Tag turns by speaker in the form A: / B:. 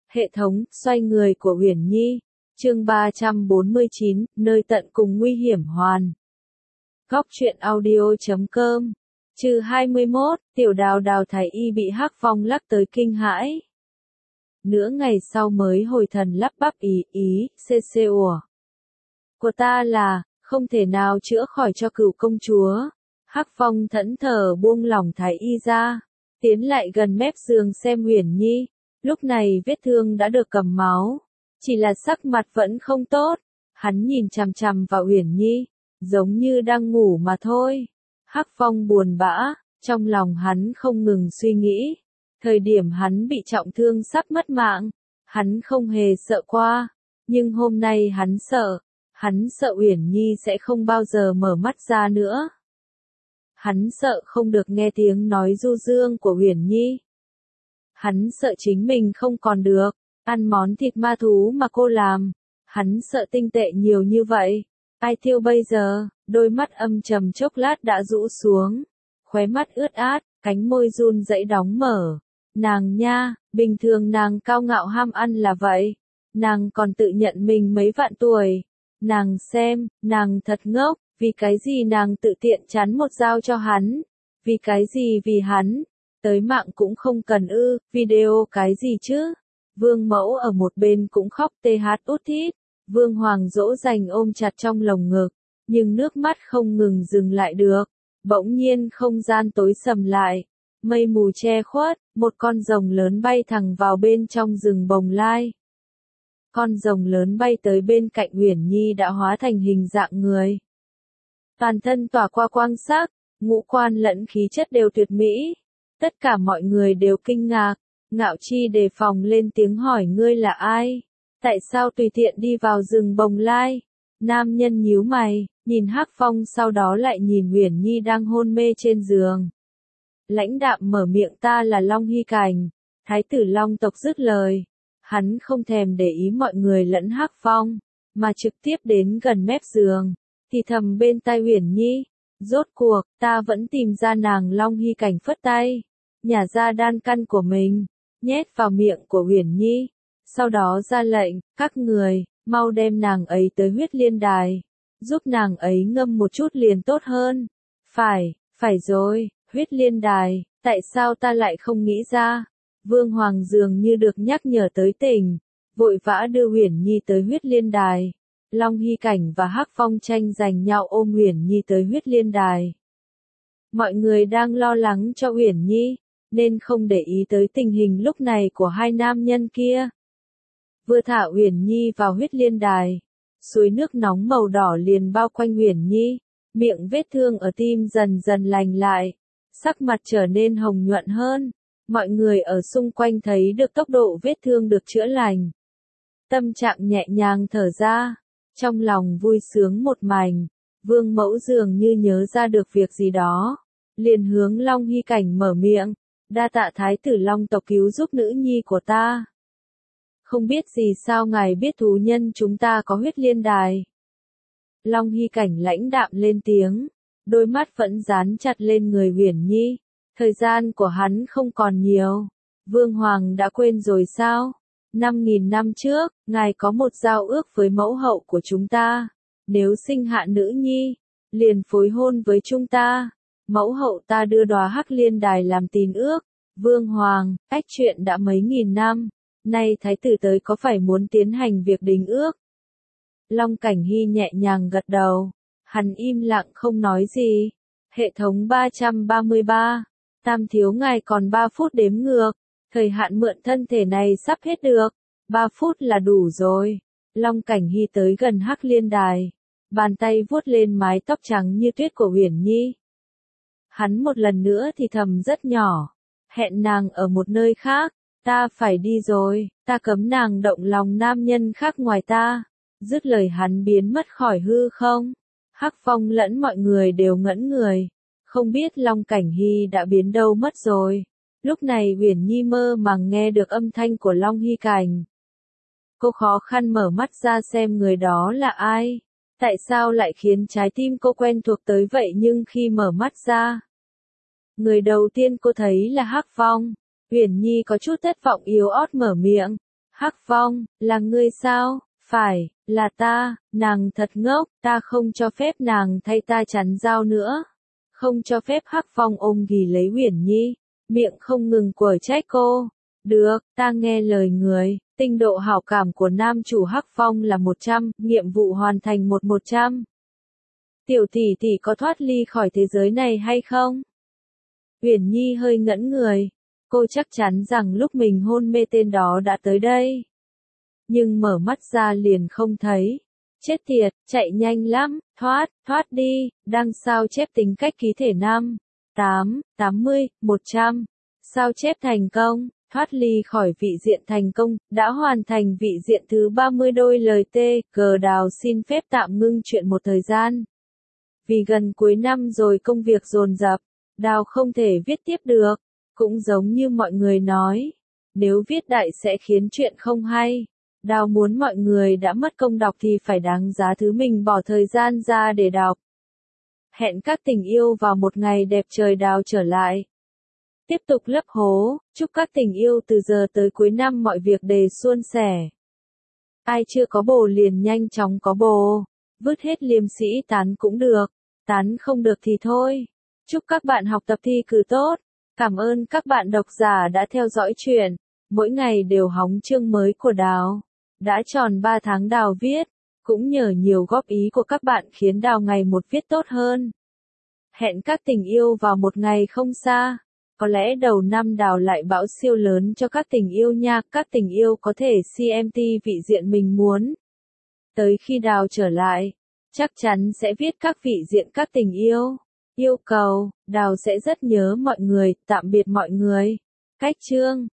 A: Hệ thống, xoay người của Uyển Nhi. Chương 349, nơi tận cùng nguy hiểm hoàn. Góc truyện audio.com. Chương 21, Tiểu Đào Đào Thái Y bị Hắc Phong lắc tới kinh hãi. Nửa ngày sau mới hồi thần lắp bắp cc ủa. Của ta là, không thể nào chữa khỏi cho Cửu công chúa. Hắc Phong thẫn thờ buông lỏng Thái Y ra, tiến lại gần mép giường xem Uyển Nhi. Lúc này vết thương đã được cầm máu, chỉ là sắc mặt vẫn không tốt. Hắn nhìn chằm chằm vào Uyển Nhi, giống như đang ngủ mà thôi. Hắc Phong buồn bã, trong lòng hắn không ngừng suy nghĩ. Thời điểm hắn bị trọng thương sắp mất mạng, hắn không hề sợ qua, nhưng hôm nay hắn sợ Uyển Nhi sẽ không bao giờ mở mắt ra nữa. Hắn sợ không được nghe tiếng nói du dương của Uyển Nhi. Hắn sợ chính mình không còn được ăn món thịt ma thú mà cô làm. Hắn sợ tinh tệ nhiều như vậy, ai tiêu bây giờ? Đôi mắt âm trầm chốc lát đã rũ xuống, khóe mắt ướt át, cánh môi run rẩy đóng mở. Nàng nha, bình thường nàng cao ngạo ham ăn là vậy, nàng còn tự nhận mình mấy vạn tuổi. Nàng xem, nàng thật ngốc, vì cái gì nàng tự tiện chắn một dao cho hắn? Vì cái gì vì hắn? Tới mạng cũng không cần ư, video cái gì chứ? Vương mẫu ở một bên cũng khóc út thít. Vương Hoàng dỗ dành ôm chặt trong lồng ngực, nhưng nước mắt không ngừng dừng lại được. Bỗng nhiên không gian tối sầm lại, mây mù che khuất, một con rồng lớn bay thẳng vào bên trong rừng bồng lai. Con rồng lớn bay tới bên cạnh Uyển Nhi đã hóa thành hình dạng người. Toàn thân tỏa qua quang sắc, ngũ quan lẫn khí chất đều tuyệt mỹ. Tất cả mọi người đều kinh ngạc, Ngạo Chi đề phòng lên tiếng hỏi ngươi là ai? Tại sao tùy tiện đi vào rừng bồng lai? Nam nhân nhíu mày, nhìn Hắc Phong sau đó lại nhìn Uyển Nhi đang hôn mê trên giường. Lãnh đạm mở miệng ta là Long Hy Cảnh, Thái tử Long tộc dứt lời. Hắn không thèm để ý mọi người lẫn Hắc Phong, mà trực tiếp đến gần mép giường, thì thầm bên tai Uyển Nhi. Rốt cuộc, ta vẫn tìm ra nàng. Long Hy Cảnh phất tay, nhả ra đan căn của mình, nhét vào miệng của Uyển Nhi. Sau đó ra lệnh, các người, mau đem nàng ấy tới huyết liên đài, giúp nàng ấy ngâm một chút liền tốt hơn. Phải rồi, huyết liên đài, tại sao ta lại không nghĩ ra? Vương Hoàng dường như được nhắc nhở tới tỉnh, vội vã đưa Uyển Nhi tới huyết liên đài. Long Hy Cảnh và Hắc Phong tranh giành nhau ôm Uyển Nhi tới huyết liên đài. Mọi người đang lo lắng cho Uyển Nhi, nên không để ý tới tình hình lúc này của hai nam nhân kia. Vừa thả Uyển Nhi vào huyết liên đài, suối nước nóng màu đỏ liền bao quanh Uyển Nhi, miệng vết thương ở tim dần dần lành lại, sắc mặt trở nên hồng nhuận hơn. Mọi người ở xung quanh thấy được tốc độ vết thương được chữa lành. Tâm trạng nhẹ nhàng thở ra, trong lòng vui sướng một mảnh. Vương mẫu dường như nhớ ra được việc gì đó, liền hướng Long Hy Cảnh mở miệng, đa tạ Thái tử Long tộc cứu giúp nữ nhi của ta. Không biết gì sao ngài biết thú nhân chúng ta có huyết liên đài? Long Hy Cảnh lãnh đạm lên tiếng, đôi mắt vẫn dán chặt lên người Uyển Nhi. Thời gian của hắn không còn nhiều. Vương Hoàng đã quên rồi sao? 5.000 năm trước, ngài có một giao ước với mẫu hậu của chúng ta. Nếu sinh hạ nữ nhi, liền phối hôn với chúng ta. Mẫu hậu ta đưa đóa hắc liên đài làm tín ước. Vương Hoàng, cách chuyện đã mấy nghìn năm. Nay thái tử tới có phải muốn tiến hành việc đính ước? Long Cảnh Hy nhẹ nhàng gật đầu. Hắn im lặng không nói gì. Hệ thống 333. Tam thiếu ngài còn 3 phút đếm ngược. Thời hạn mượn thân thể này sắp hết được. 3 phút là đủ rồi. Long Cảnh Hy tới gần hắc liên đài. Bàn tay vuốt lên mái tóc trắng như tuyết của Uyển Nhi. Hắn một lần nữa thì thầm rất nhỏ. Hẹn nàng ở một nơi khác. Ta phải đi rồi. Ta cấm nàng động lòng nam nhân khác ngoài ta. Dứt lời hắn biến mất khỏi hư không. Hắc Phong lẫn mọi người đều ngẩn người. Không biết Long Cảnh Hy đã biến đâu mất rồi. Lúc này Uyển Nhi mơ màng nghe được âm thanh của Long Hy Cảnh. Cô khó khăn mở mắt ra xem người đó là ai. Tại sao lại khiến trái tim cô quen thuộc tới vậy nhưng khi mở mắt ra. Người đầu tiên cô thấy là Hắc Phong. Uyển Nhi có chút thất vọng yếu ớt mở miệng. Hắc Phong, là ngươi sao? Phải, là ta, nàng thật ngốc, ta không cho phép nàng thay ta chắn dao nữa. Không cho phép Hắc Phong ôm ghì lấy Uyển Nhi, miệng không ngừng quở trách cô. Được, ta nghe lời người, tinh độ hảo cảm của nam chủ Hắc Phong là 100, nhiệm vụ hoàn thành 100. Tiểu tỷ tỷ có thoát ly khỏi thế giới này hay không? Uyển Nhi hơi ngẩn người, cô chắc chắn rằng lúc mình hôn mê tên đó đã tới đây. Nhưng mở mắt ra liền không thấy. Chết tiệt, chạy nhanh lắm, thoát đi, đăng sao chép tính cách ký thể 5, 8, 80, 100. Sao chép thành công, thoát ly khỏi vị diện thành công, đã hoàn thành vị diện thứ 30 đôi lời tê, cờ đào xin phép tạm ngưng chuyện một thời gian. Vì gần cuối năm rồi công việc dồn dập, Đào không thể viết tiếp được, cũng giống như mọi người nói, nếu viết đại sẽ khiến chuyện không hay. Đào muốn mọi người đã mất công đọc thì phải đáng giá thứ mình bỏ thời gian ra để đọc. Hẹn các tình yêu vào một ngày đẹp trời Đào trở lại. Tiếp tục lấp hố, chúc các tình yêu từ giờ tới cuối năm mọi việc đều suôn sẻ. Ai chưa có bồ liền nhanh chóng có bồ, vứt hết liêm sĩ tán cũng được, tán không được thì thôi. Chúc các bạn học tập thi cử tốt. Cảm ơn các bạn độc giả đã theo dõi chuyện. Mỗi ngày đều hóng chương mới của Đào. Đã tròn 3 tháng Đào viết, cũng nhờ nhiều góp ý của các bạn khiến Đào ngày một viết tốt hơn. Hẹn các tình yêu vào một ngày không xa. Có lẽ đầu năm Đào lại bão siêu lớn cho các tình yêu nha. Các tình yêu có thể CMT vị diện mình muốn. Tới khi Đào trở lại, chắc chắn sẽ viết các vị diện các tình yêu. Yêu cầu, Đào sẽ rất nhớ mọi người, tạm biệt mọi người. Cách chương